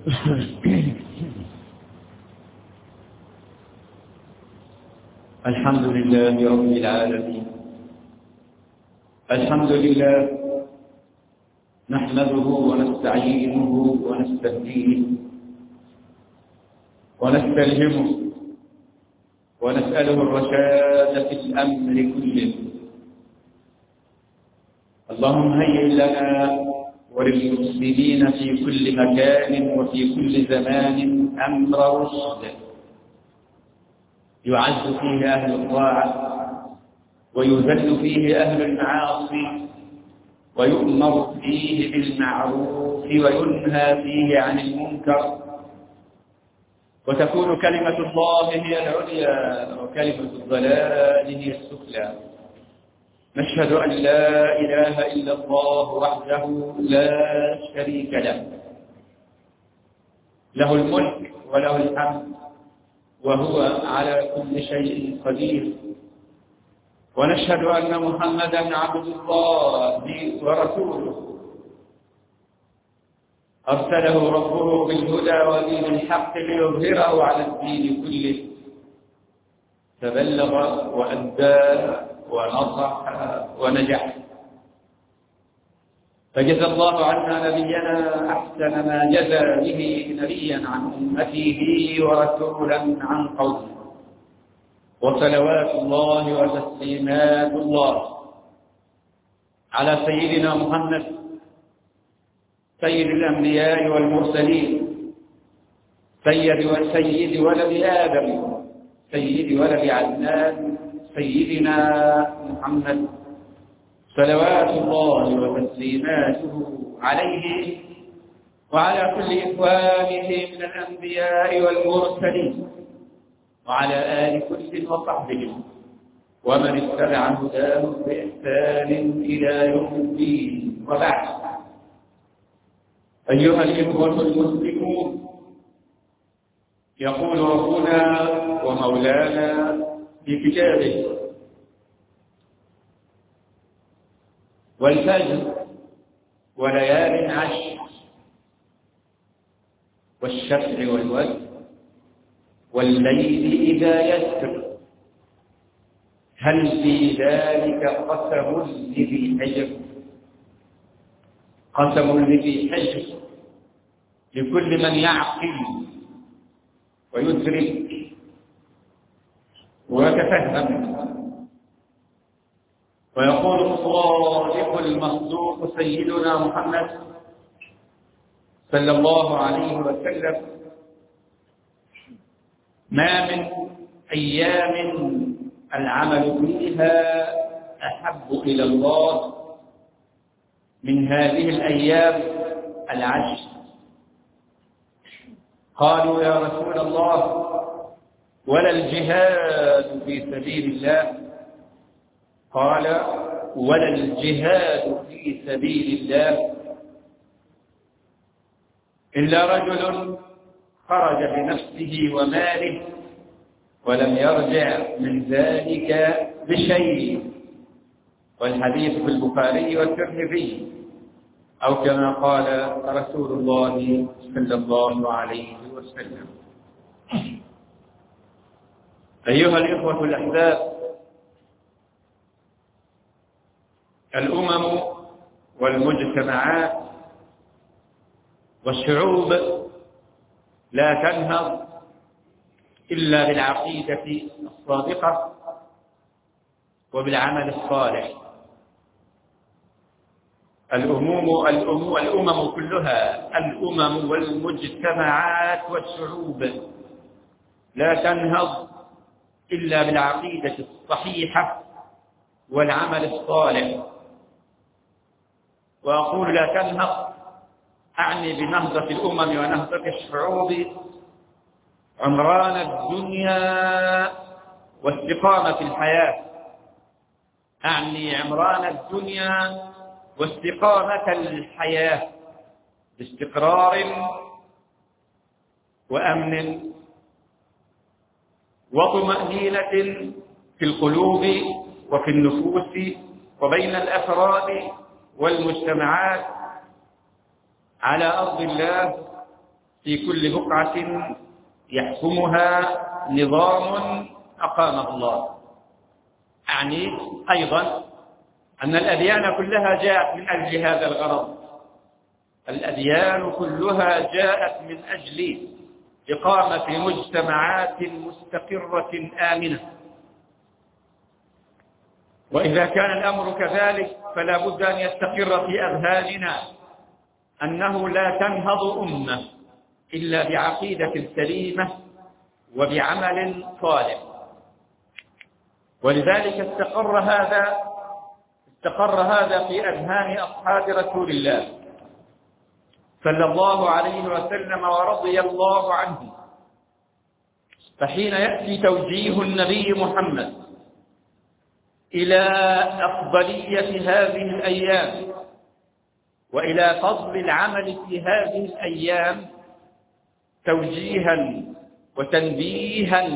الحمد لله رب العالمين. الحمد لله نحمده ونستعينه ونستهديه ونستلهمه ونسأله الرشاد في الأمر كله. اللهم هيئ لنا وللمسلمين في كل مكان وفي كل زمان أمر رشد يعز فيه أهل الطاعة ويذل فيه أهل المعاصي ويؤمر فيه بالمعروف وينهى فيه عن المنكر، وتكون كلمة الله هي العليا وكلمة الضلال هي السفلى. نشهد أن لا إله إلا الله وحده لا شريك له، له الملك وله الحمد وهو على كل شيء قدير. ونشهد أن محمدا عبد الله ورسوله أرسله ربه بالهدى ودين الحق ليظهره على الدين كله، فبلغ وأدى ونصح ونجح. فجزى الله عنا نبينا أحسن ما جزى به نبيا عن أمته ورسولا عن قومه، وصلوات الله وتسليمات الله على سيدنا محمد سيد الأنبياء والمرسلين، سيد ولد آدم، سيد ولد عدنان، سيدنا محمد صلوات الله وتسليماته عليه وعلى كل إخوانه من الأنبياء والمرسلين وعلى آل كل وصحبهم ومن اتبع هداهم بإحسان إلى يوم الدين. وبعد، أيها الإخوة المسلمون، يقول ربنا ومولانا في كتابه: والفجر وليال عشر والشفع والوتر والليل إذا يسر هل في ذلك قسم لذي حجر؟ قسم لذي حجر لكل من يعقل ويدرك ويتفهم. ويقول الصادق المصدوق سيدنا محمد صلى الله عليه وسلم: ما من أيام العمل فيها أحب إلى الله من هذه الأيام العشر. قالوا: يا رسول الله، ولا الجهاد في سبيل الله؟ قال: ولا الجهاد في سبيل الله إلا رجل خرج بنفسه وماله ولم يرجع من ذلك بشيء. والحديث في البخاري والترمذي، أو كما قال رسول الله صلى الله عليه وسلم. أيها الإخوة الأحباب، الأمم والمجتمعات والشعوب لا تنهض إلا بالعقيدة الصادقة وبالعمل الصالح. الأمم كلها، الأمم والمجتمعات والشعوب لا تنهض إلا بالعقيدة الصحيحة والعمل الصالح. وأقول لا تنهض أعني بنهضة الأمم ونهضة الشعوب عمران الدنيا واستقامة الحياة، أعني عمران الدنيا واستقامة الحياة باستقرار وأمن وطمأنينة في القلوب وفي النفوس وبين الأفراد والمجتمعات على أرض الله في كل بقعة يحكمها نظام أقامه الله. يعني أيضا أن الأديان كلها جاءت من أجل هذا الغرض. الأديان كلها جاءت من أجل إقامة مجتمعات مستقرة آمنة. وإذا كان الأمر كذلك فلا بد أن يستقر في أذهاننا أنه لا تنهض أمة إلا بعقيدة سليمة وبعمل صالح. ولذلك استقر هذا في أذهان أصحاب رسول الله صلى الله عليه وسلم ورضي الله عنه. فحين يأتي توجيه النبي محمد إلى أفضلية هذه الأيام وإلى فضل العمل في هذه الأيام توجيها وتنبيها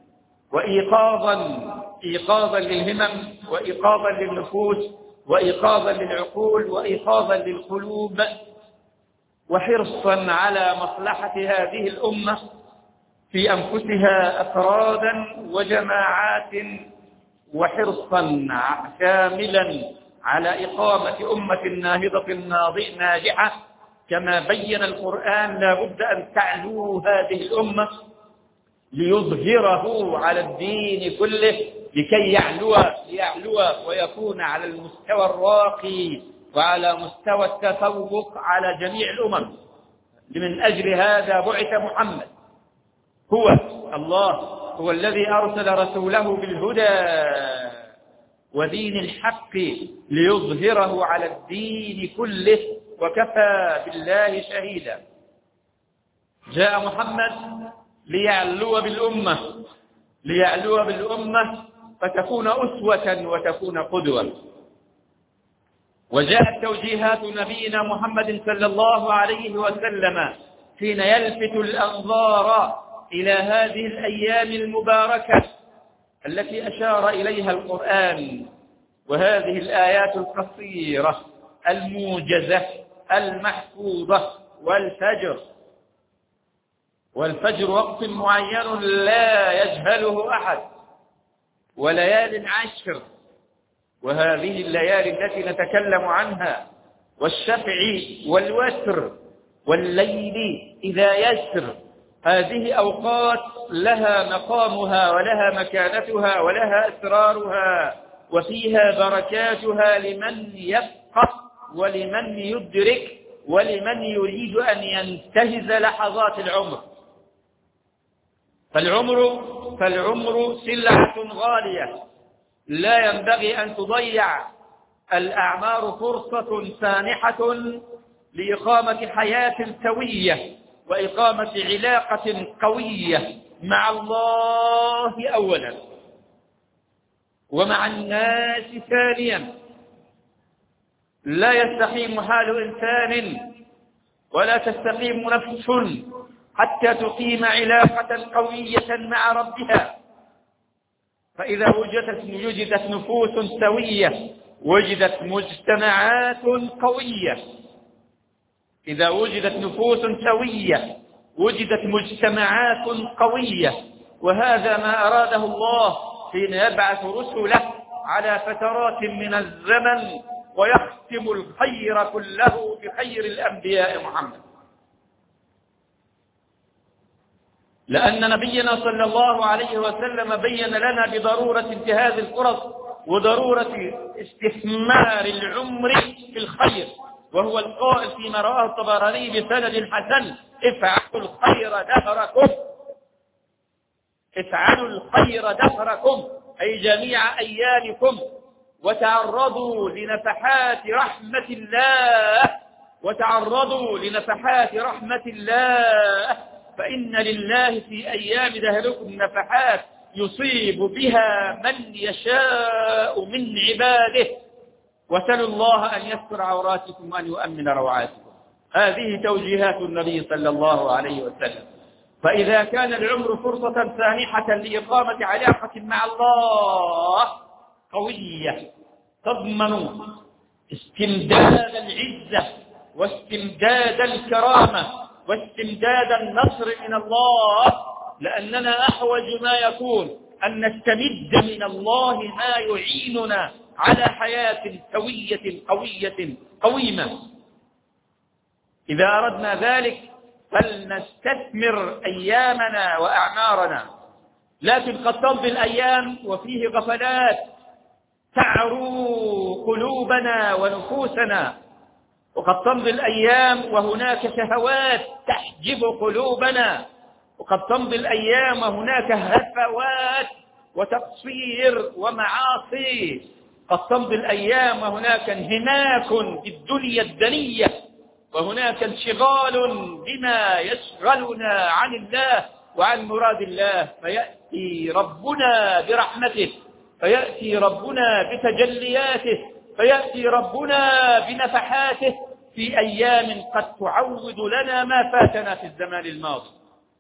وإيقاظا للهمم وإيقاظا للنفوس وإيقاظا للعقول وإيقاظا للقلوب وحرصا على مصلحة هذه الأمة في أنفسها أفرادا وجماعات، وحرصا شاملا على إقامة أمة ناهضة ناجحة كما بين القرآن. لا بد أن تعلو هذه الأمة ليظهره على الدين كله لكي يعلو ويكون على المستوى الراقي وعلى مستوى التفوق على جميع الأمم. من أجل هذا بعث محمد. هو الذي أرسل رسوله بالهدى ودين الحق ليظهره على الدين كله وكفى بالله شهيدا. جاء محمد ليعلو بالأمة فتكون أسوة وتكون قدوة. وجاءت توجيهات نبينا محمد صلى الله عليه وسلم حين يلفت الأنظار إلى هذه الأيام المباركة التي أشار إليها القرآن، وهذه الآيات القصيرة الموجزة المحفوظة. والفجر وقت معين لا يجهله أحد، وليال عشر، وهذه الليالي التي نتكلم عنها، والشفع والوتر والليل إذا يسر. هذه أوقات لها مقامها ولها مكانتها ولها أسرارها وفيها بركاتها لمن يفقه ولمن يدرك ولمن يريد أن ينتهز لحظات العمر. فالعمر سلعة غالية لا ينبغي أن تضيع الأعمار فرصة سانحة لإقامة حياة سوية وإقامة علاقة قوية مع الله أولا ومع الناس ثانيا. لا يستقيم حال إنسان ولا تستقيم نفس حتى تقيم علاقة قوية مع ربها. فإذا وجدت نفوس سوية وجدت مجتمعات قوية. إذا وجدت نفوس سوية وجدت مجتمعات قوية. وهذا ما أراده الله حين يبعث رسله على فترات من الزمن ويختم الخير كله بخير الأنبياء محمد. لأن نبينا صلى الله عليه وسلم بين لنا بضرورة انتهاز الفرص وضرورة استثمار العمر في الخير، وهو القائل فيما رواه الطبراني بسند حسن: افعلوا الخير دهركم أي جميع أيامكم، وتعرضوا لنفحات رحمة الله فإن لله في أيام دهركم نفحات يصيب بها من يشاء من عباده، وسلوا الله أن يستر عوراتكم وأن يؤمن روعاتكم. هذه توجيهات النبي صلى الله عليه وسلم. فإذا كان العمر فرصة سانحة لإقامة علاقة مع الله قوية تضمن استمداد العزة واستمداد الكرامة واستمداد النصر من الله، لأننا أحوج ما يكون أن نستمد من الله ما يعيننا على حياة سوية قوية قويمة. إذا أردنا ذلك فلنستثمر أيامنا وأعمارنا، لكن قد تمضي الأيام وفيه غفلات تعرو قلوبنا ونفوسنا، وقد تمضي الأيام وهناك شهوات تحجب قلوبنا، وقد تمضي الأيام وهناك هفوات وتقصير ومعاصي، قد تمضي الأيام وهناك انهماك في الدنيا الدنية، وهناك انشغال بما يشغلنا عن الله وعن مراد الله، فيأتي ربنا برحمته، فيأتي ربنا بتجلياته، فيأتي ربنا بنفحاته في أيام قد تعوض لنا ما فاتنا في الزمان الماضي.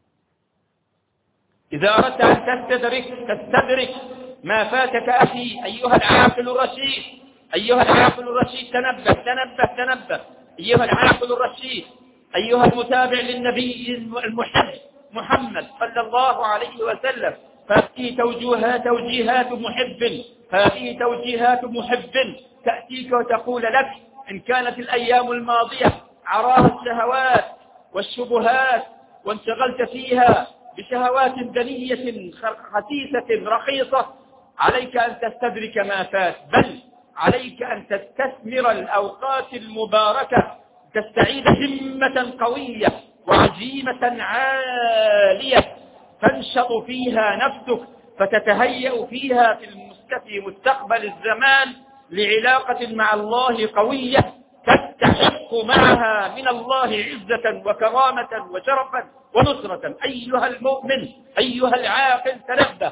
إذا أردت أن تستدرك ما فاتك أخي أيها العاقل الرشيد، أيها العاقل الرشيد، تنبه أيها العاقل الرشيد، أيها المتابع للنبي المحب محمد صلى الله عليه وسلم، فهذه توجيهات محب، هذه توجيهات محب تأتيك وتقول لك: إن كانت الأيام الماضية عراها الشهوات والشبهات وانشغلت فيها بشهوات دنية خسيسة رخيصة، عليك أن تستدرك ما فات، بل عليك أن تستثمر الأوقات المباركة، تستعيد همة قوية وعزيمة عالية تنشط فيها نفسك، فتتهيأ فيها في مستقبل الزمان لعلاقة مع الله قوية تستحق معها من الله عزة وكرامة وشرفا ونصرة. أيها المؤمن، أيها العاقل، تنبه،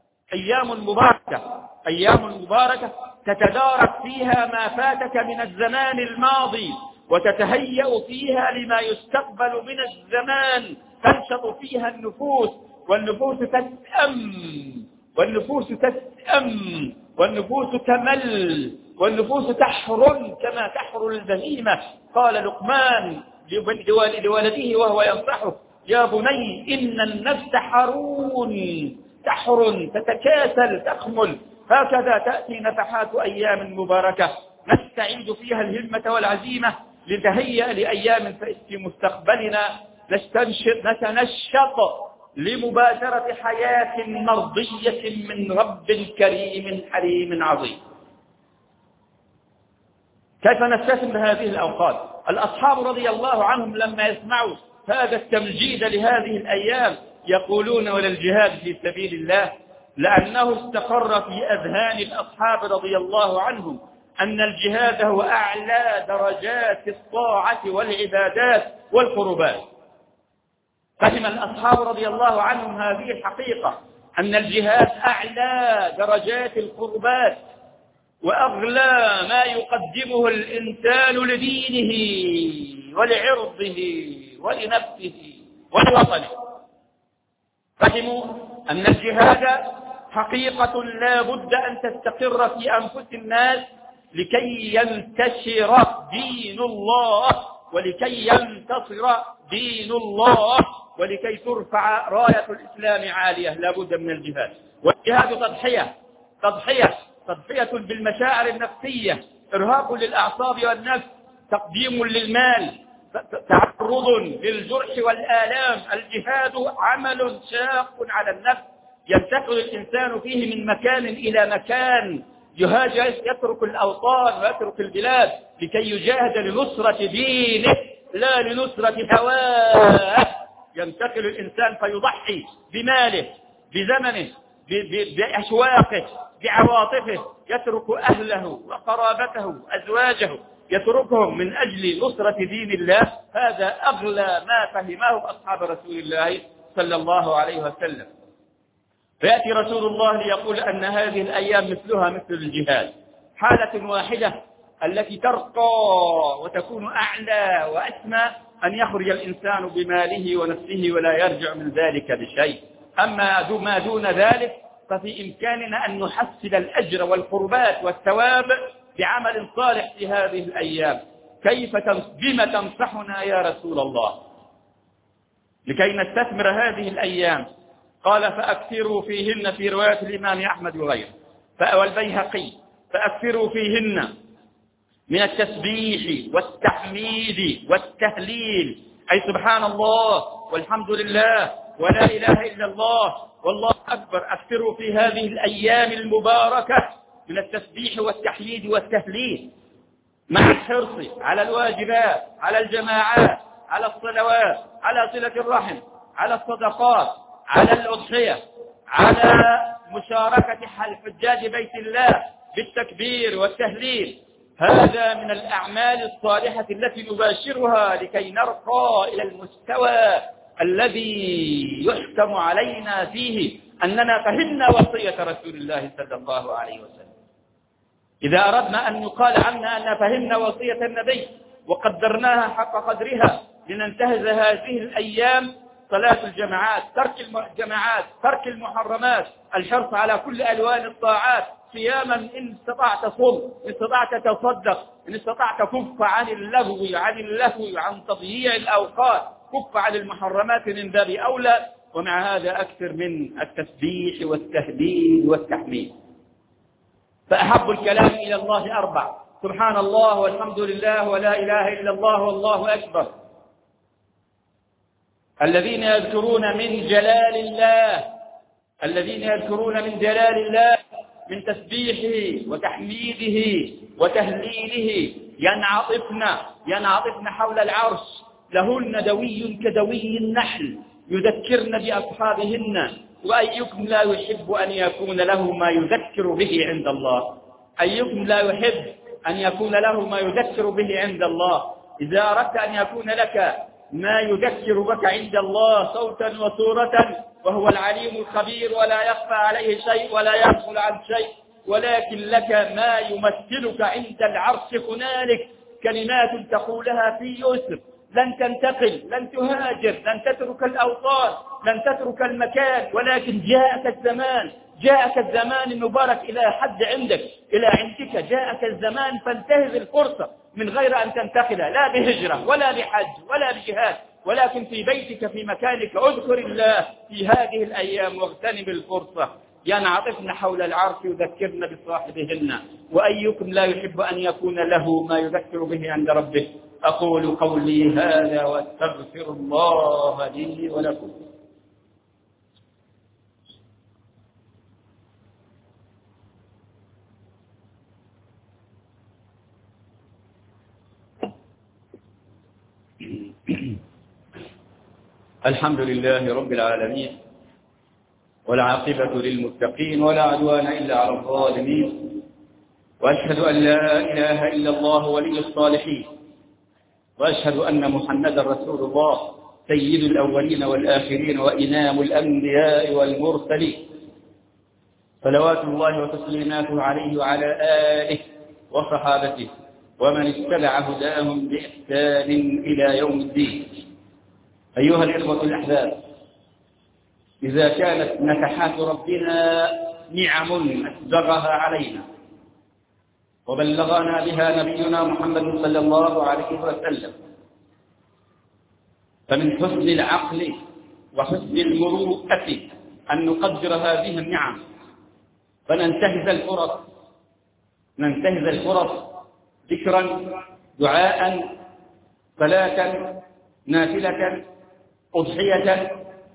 أيام مباركة تتدارك فيها ما فاتك من الزمان الماضي، وتتهيأ فيها لما يستقبل من الزمان، تنشط فيها النفوس، والنفوس تمل، والنفوس تحرن كما تحرن البهيمة. قال لقمان لولده وهو ينصحه: يا بني إن النفس تحرن تتكاسل تخمل. هكذا تأتي نفحات أيام مباركة نستعيد فيها الهمة والعزيمة لنتهيأ لأيام في مستقبلنا نتنشط لمباشرة حياة مرضية من رب كريم حليم عظيم. كيف نستثمر هذه الأوقات؟ الأصحاب رضي الله عنهم لما يسمعوا هذا التمجيد لهذه الأيام يقولون: ولا الجهاد في سبيل الله، لأنه استقر في أذهان الأصحاب رضي الله عنهم أن الجهاد هو أعلى درجات الطاعة والعبادات والقربات. فهم الأصحاب رضي الله عنهم هذه الحقيقة، أن الجهاد أعلى درجات القربات وأغلى ما يقدمه الإنسان لدينه ولعرضه ولنفسه ولوطنه. فهموا أن الجهاد حقيقة لا بد أن تستقر في أنفس الناس لكي ينتشر دين الله، ولكي ينتصر دين الله، ولكي ترفع راية الإسلام عالية. لا بد من الجهاد، والجهاد تضحية بالمشاعر النفسية، إرهاق للأعصاب والنفس، تقديم للمال، تعرض للجرح والآلام. الجهاد عمل شاق على النفس، ينتقل الإنسان فيه من مكان إلى مكان، يترك الأوطان ويترك البلاد لكي يجاهد لنصرة دينه لا لنصرة هواه. ينتقل الإنسان فيضحي بماله، بزمنه، بأشواقه، بعواطفه، يترك أهله وقرابته أزواجه، يتركهم من أجل نصرة دين الله. هذا أغلى ما فهمه أصحاب رسول الله صلى الله عليه وسلم. فيأتي رسول الله ليقول أن هذه الأيام مثلها مثل الجهاد، حالة واحدة التي ترقى وتكون أعلى وأسمى أن يخرج الإنسان بماله ونفسه ولا يرجع من ذلك بشيء. أما ما دون ذلك ففي إمكاننا أن نحصل الأجر والقربات والثواب بعمل صالح في هذه الأيام. بما تنصحنا يا رسول الله؟ لكي نستثمر هذه الأيام. قال فأكثروا فيهن في رواية الإمام أحمد وغيره والبيهقي فأكثروا فيهن من التسبيح والتحميد والتهليل، أي سبحان الله والحمد لله ولا إله إلا الله والله أكبر. أكثروا في هذه الأيام المباركة من التسبيح والتحميد والتهليل، مع الحرص على الواجبات، على الجماعات، على الصلوات، على صلة الرحم، على الصدقات، على الأضحية، على مشاركة الحجاج بيت الله بالتكبير والتهليل. هذا من الأعمال الصالحة التي نباشرها لكي نرقى إلى المستوى الذي يحكم علينا فيه أننا فهمنا وصية رسول الله صلى الله عليه وسلم. إذا أردنا أن يقال عنا أن فهمنا وصية النبي وقدرناها حق قدرها لننتهز هذه الأيام: صلاة الجماعات، ترك الجماعات، ترك المحرمات، الحرص على كل ألوان الطاعات، صياما إن استطعت صم، إن استطعت تصدق، إن استطعت كف عن اللهو عن تضييع الأوقات، كف عن المحرمات من باب أولى. ومع هذا أكثر من التسبيح والتهليل والتحميد. فأحب الكلام إلى الله أربع: سبحان الله والحمد لله ولا إله إلا الله والله أكبر. الذين يذكرون من جلال الله من تسبيحه وتحميده وتهليله ينعطفن حول العرش، لهن دوي كدوي النحل يذكرن بأصحابهن. وأيكم لا يحب أن يكون له ما يذكر به عند الله؟ أيكم لا يحب أن يكون له ما يذكر به عند الله؟ إذا أردت أن يكون لك ما يذكر بك عند الله صوتا وصورة، وهو العليم الخبير ولا يخفى عليه شيء ولا يغفل عن شيء، ولكن لك ما يمثلك عند العرش هنالك كلمات تقولها في يسر، لن تنتقل، لن تهاجر، لن تترك الأوطان، لن تترك المكان، ولكن جاءك الزمان المبارك إلى حد عندك، إلى عندك جاءك الزمان، فانتهز الفرصة من غير أن تنتقل، لا بهجرة ولا بحج ولا بجهاد، ولكن في بيتك في مكانك اذكر الله في هذه الأيام واغتنم الفرصة. ينعطفن حول العرش يذكرن بصاحبهن. وأيكم لا يحب أن يكون له ما يذكر به عند ربه؟ أقول قولي هذا واستغفر الله لي ولكم. الحمد لله رب العالمين، والعاقبة للمتقين، ولا عدوان إلا على الظالمين، وأشهد أن لا إله إلا الله ولي الصالحين، وأشهد أن محمدا رسول الله سيد الأولين والآخرين وإمام الأنبياء والمرسلين، صلوات الله وتسليماته عليه وعلى آله وصحابته ومن اتبع هداهم بإحسان إلى يوم الدين. أيها الإخوة الأحباب، إذا كانت نفحات ربنا نعم أسبغها علينا وبلغنا بها نبينا محمد صلى الله عليه وسلم، فمن حسن العقل وحسن المروءة أن نقدر هذه النعم، فننتهز الفرص ذكرا، دعاء، صلاة، نافلة، أضحية،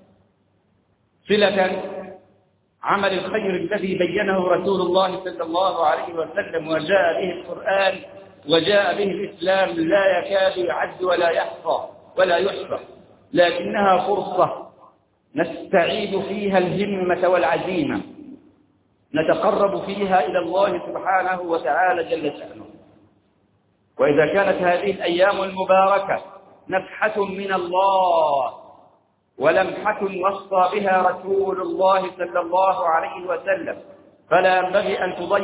صلة، عمل الخير الذي بينه رسول الله صلى الله عليه وسلم وجاء به القرآن وجاء به الإسلام، لا يكاد يعد ولا يحصى ولا يحصى، لكنها فرصة نستعيد فيها الهمة والعزيمة، نتقرب فيها إلى الله سبحانه وتعالى جل شأنه. وإذا كانت هذه الأيام المباركة نفحة من الله ولمحة وصى بها رسول الله صلى الله عليه وسلم، فلا ينبغي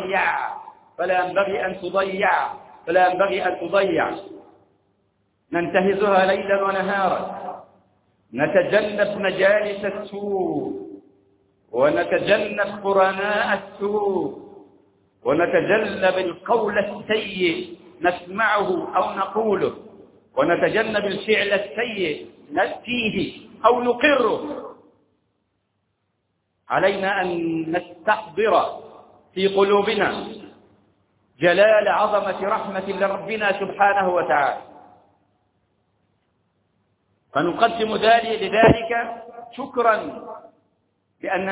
أن تضيع، ننتهزها ليلا ونهارا، نتجنب مجالس السوء، ونتجنب قرناء السوء، ونتجنب القول السيء نسمعه أو نقوله، ونتجنب الفعل السيء نأتيه أو نقره. علينا أن نستحضر في قلوبنا جلال عظمة رحمة لربنا سبحانه وتعالى، فنقدم لذلك شكرا بأن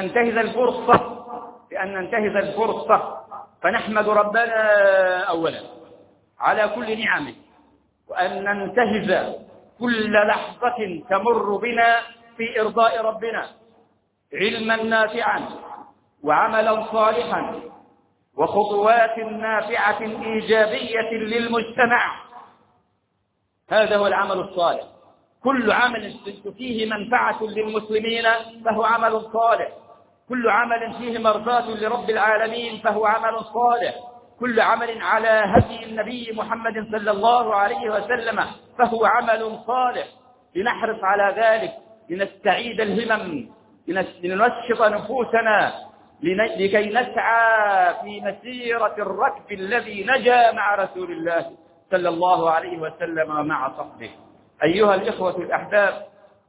ننتهز الفرصة فنحمد ربنا أولا على كل نعمه، وأن ننتهز كل لحظة تمر بنا في إرضاء ربنا، علما نافعا وعملا صالحا وخطوات نافعة إيجابية للمجتمع. هذا هو العمل الصالح. كل عمل فيه منفعة للمسلمين فهو عمل صالح، كل عمل فيه مرضاة لرب العالمين فهو عمل صالح، كل عمل على هدي النبي محمد صلى الله عليه وسلم فهو عمل صالح. لنحرص على ذلك، لنستعيد الهمم، لننشط نفوسنا لكي نسعى في مسيرة الركب الذي نجا مع رسول الله صلى الله عليه وسلم ومع صحبه. أيها الإخوة الأحباب،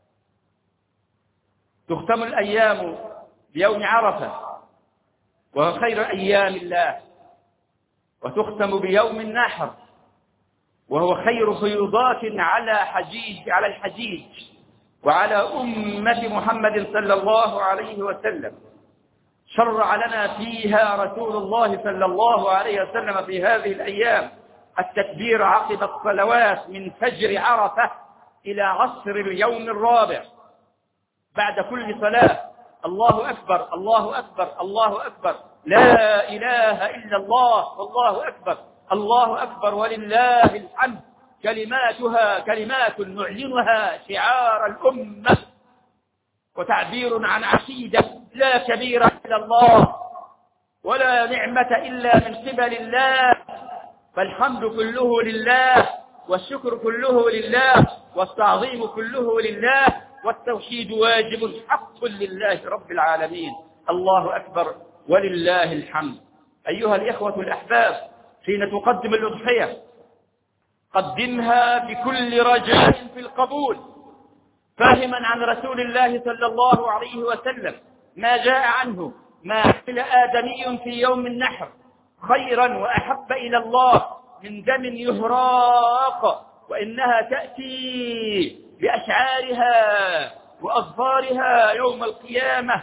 تختم الأيام بيوم عرفة وهو خير أيام الله، وتختم بيوم النحر وهو خير فيوضات على الحجيج وعلى أمة محمد صلى الله عليه وسلم. شرع لنا فيها رسول الله صلى الله عليه وسلم في هذه الأيام التكبير عقب الصلوات من فجر عرفة إلى عصر اليوم الرابع. بعد كل صلاة الله أكبر الله أكبر الله أكبر، لا إله إلا الله والله أكبر، الله أكبر ولله الحمد، كلماتها كلمات نعلنها شعار الأمة وتعبير عن عقيدة لا كبير إلا الله ولا نعمة إلا من قبل الله، فالحمد كله لله والشكر كله لله والتعظيم كله لله والتوحيد واجب حق لله رب العالمين. الله أكبر ولله الحمد. أيها الإخوة الأحباب، حين تقدم الأضحية قدمها بكل رجاء في القبول، فاهما عن رسول الله صلى الله عليه وسلم ما جاء عنه ما عمل آدمي في يوم النحر خيرا وأحب إلى الله من دم يهراق، وإنها تأتي بأشعارها وأظفارها يوم القيامة،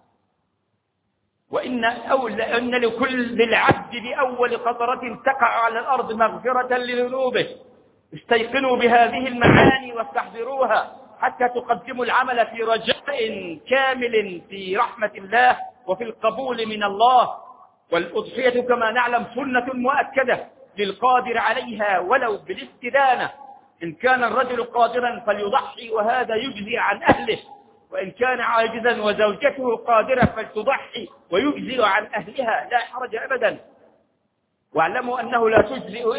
وإن لكل العبد بأول قطرة تقع على الأرض مغفرة لذنوبه. استيقنوا بهذه المعاني واستحضروها حتى تقدموا العمل في رجاء كامل في رحمة الله وفي القبول من الله. والأضحية كما نعلم سنة مؤكدة للقادر عليها ولو بالاستدانة. إن كان الرجل قادرا فليضحي وهذا يجزي عن أهله، وإن كان عاجزا وزوجته قادرة فلتضحي ويجزي عن أهلها، لا حرج أبدا. واعلموا أنه لا تجزئ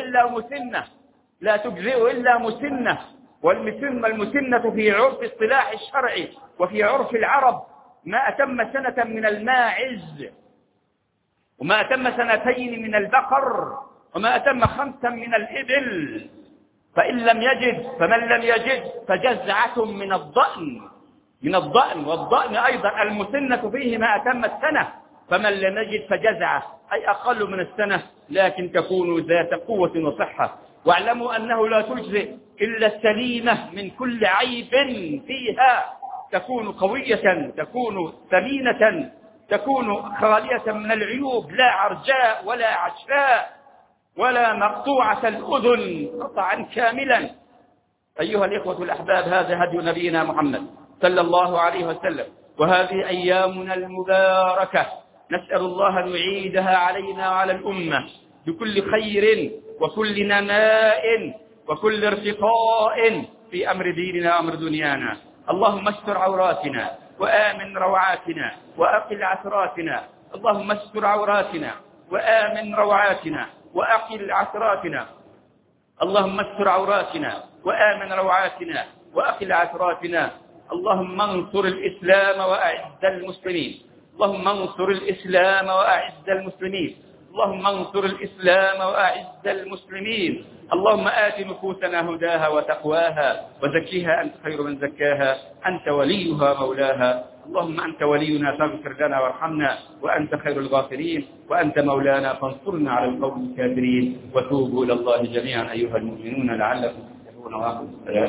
إلا مسنة، والمسنة في عرف الصلاح الشرعي وفي عرف العرب ما أتم سنة من الماعز، وما أتم 2 من البقر، وما أتم 5 من الإبل. فمن لم يجد فجزعة من الضأن، والضأن أيضا المسنة فيه ما أتم السنة، فمن لم يجد فجزعة أي أقل من السنة لكن تكون ذات قوة وصحة. واعلموا أنه لا تجزئ إلا السليمة من كل عيب فيها، تكون قوية، تكون ثمينة، تكون خالية من العيوب، لا عرجاء ولا عشفاء ولا مقطوعة الأذن قطعا كاملا. أيها الإخوة الأحباب، هذا هدي نبينا محمد صلى الله عليه وسلم، وهذه أيامنا المباركة نسأل الله أن يعيدها علينا وعلى الأمة بكل خير وكل نماء وكل ارتقاء في أمر ديننا وأمر دنيانا. اللهم استر عوراتنا وآمن روعاتنا وأقل عثراتنا. اللهم استر عوراتنا وآمن روعاتنا وأقل عثراتنا. اللهم استر عوراتنا وآمن روعاتنا وأقل عثراتنا. اللهم انصر الإسلام وأعز المسلمين. اللهم انصر الإسلام وأعز المسلمين. اللهم انصر الإسلام وأعز المسلمين. اللهم آت نفوسنا هداها وتقواها وزكيها أنت خير من زكاها، أنت وليها مولاها. اللهم أنت ولينا فاغفر لنا وارحمنا، وأنت خير الغافرين، وأنت مولانا فانصرنا على القوم الكافرين. وتوبوا إلى الله جميعا أيها المؤمنون لعلكم تفلحون. وآخر السلام.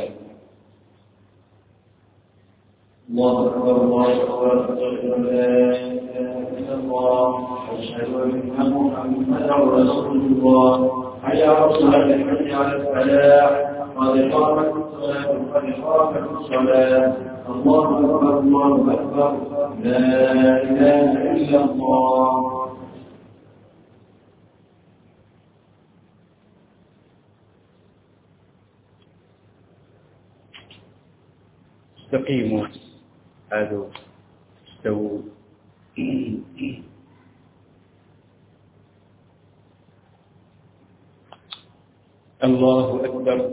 الله أكبر الله أكبر أشهد أن لا إله إلا الله أشهد أن محمدا رسول الله. حي على الصلاة حي على الفلاح قد قامت الصلاة قد قامت الصلاة. الله أكبر الله أكبر لا إله إلا الله. استقيموا هذا استووا. الله أكبر.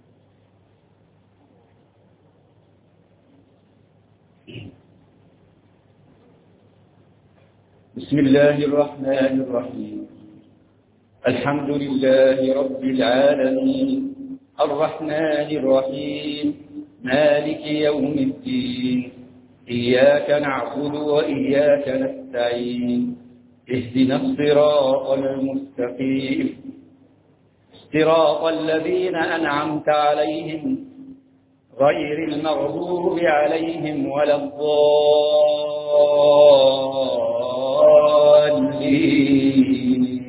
بسم الله الرحمن الرحيم. الحمد لله رب العالمين الرحمن الرحيم مالك يوم الدين. إياك نعبد وإياك نستعين. اهدنا الصراط المستقيم صراط الذين أنعمت عليهم غير المغضوب عليهم ولا الضالين.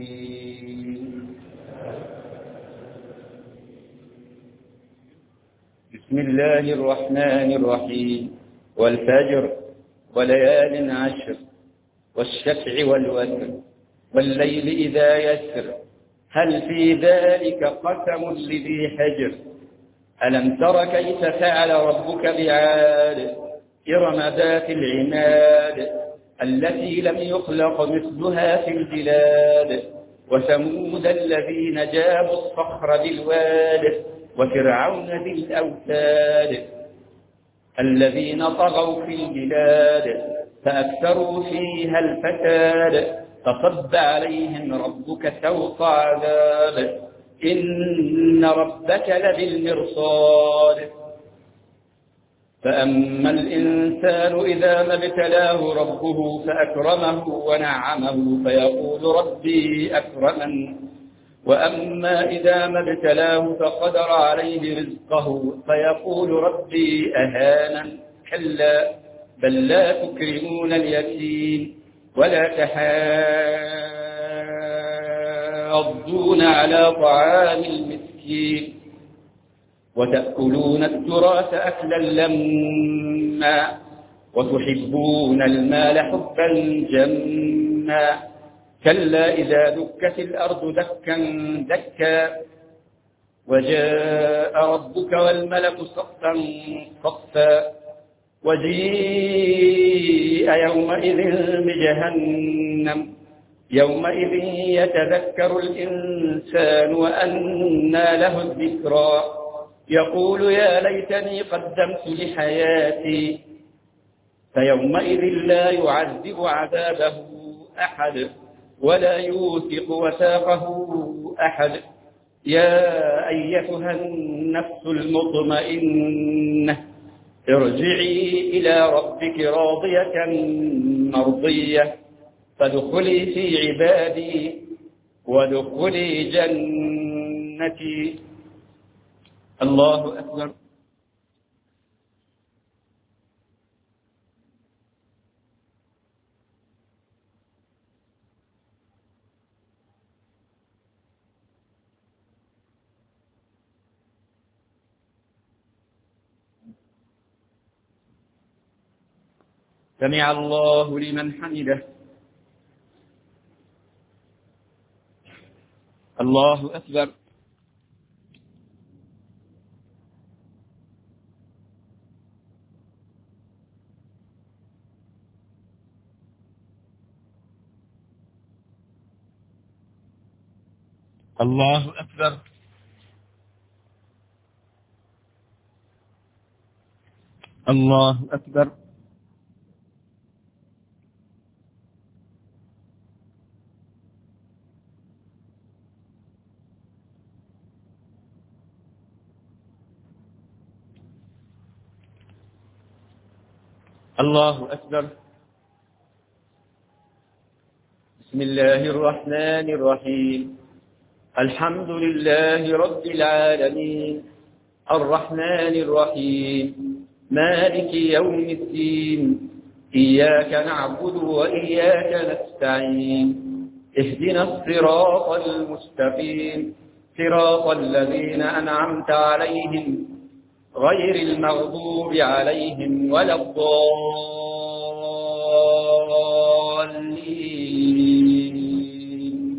بسم الله الرحمن الرحيم. والفجر وليال عشر والشفع والوتر والليل إذا يسر هل في ذلك قسم لذي حجر. ألم تر كيف فعل ربك بعاد إرم ذات العماد التي لم يخلق مثلها في البلاد. وثمود الذين جابوا الصخر بالواد وفرعون ذي الأوتاد الذين طغوا في البلاد فأكثروا فيها الفساد. فصب عليهم ربك سوط عذاب إن ربك لبالمرصاد. فأما الإنسان إذا ما ابتلاه ربه فأكرمه ونعمه فيقول ربي أكرمن. وأما إذا ما ابتلاه فقدر عليه رزقه فيقول ربي أهانن. كلا بل لا تكرمون اليتيم ولا تحاضون على طعام المسكين وتأكلون التراث أكلا لما وتحبون المال حبا جما. كلا إذا دكت الأرض دكا دكا وجاء ربك والملك صفا صفا وجيء يومئذ بجهنم يومئذ يتذكر الإنسان وأنى له الذكرى يقول يا ليتني قدمت لحياتي. فيومئذ لا يعذب عذابه أحد ولا يوثق وثاقه أحد. يا أيتها النفس المطمئنة ارجعي إلى ربك راضية مرضية فادخلي في عبادي وادخلي جنتي. الله أكبر. سمع الله لمن حمده. الله أكبر. الله أكبر. الله أكبر. الله أكبر. بسم الله الرحمن الرحيم. الحمد لله رب العالمين، الرحمن الرحيم، مالك يوم الدين، إياك نعبد وإياك نستعين، اهدنا الصراط المستقيم، صراط الذين أنعمت عليهم غير المغضوب عليهم ولا الضالين.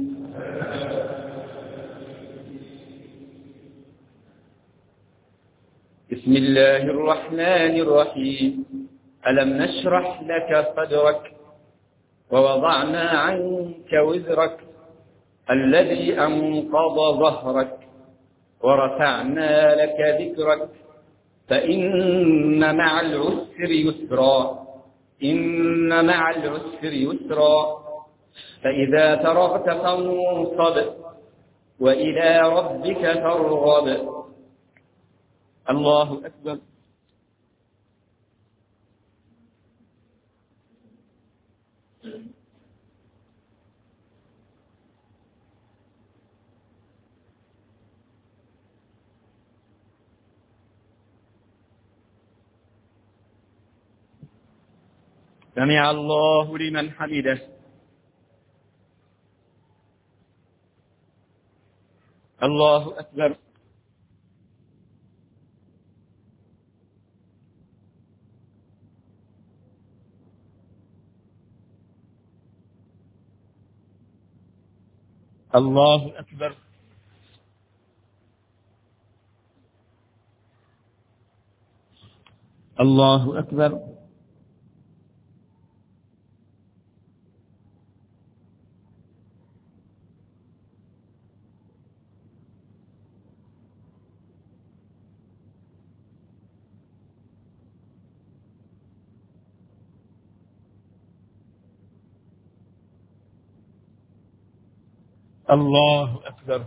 بسم الله الرحمن الرحيم. ألم نشرح لك صدرك ووضعنا عنك وزرك الذي أنقض ظهرك ورفعنا لك ذكرك فإن مع العسر يسرا، إن مع العسر يسرا، فإذا فرغت فانصب وإلى ربك فارغب. الله أكبر. سمع الله لمن حمده. الله أكبر. الله أكبر. الله أكبر. الله أكبر.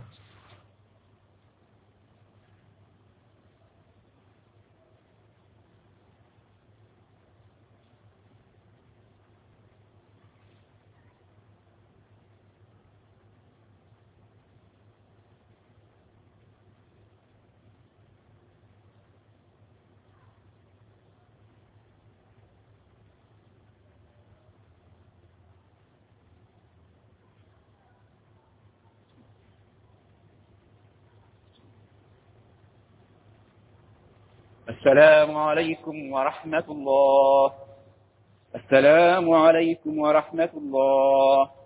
السلام عليكم ورحمة الله. السلام عليكم ورحمة الله.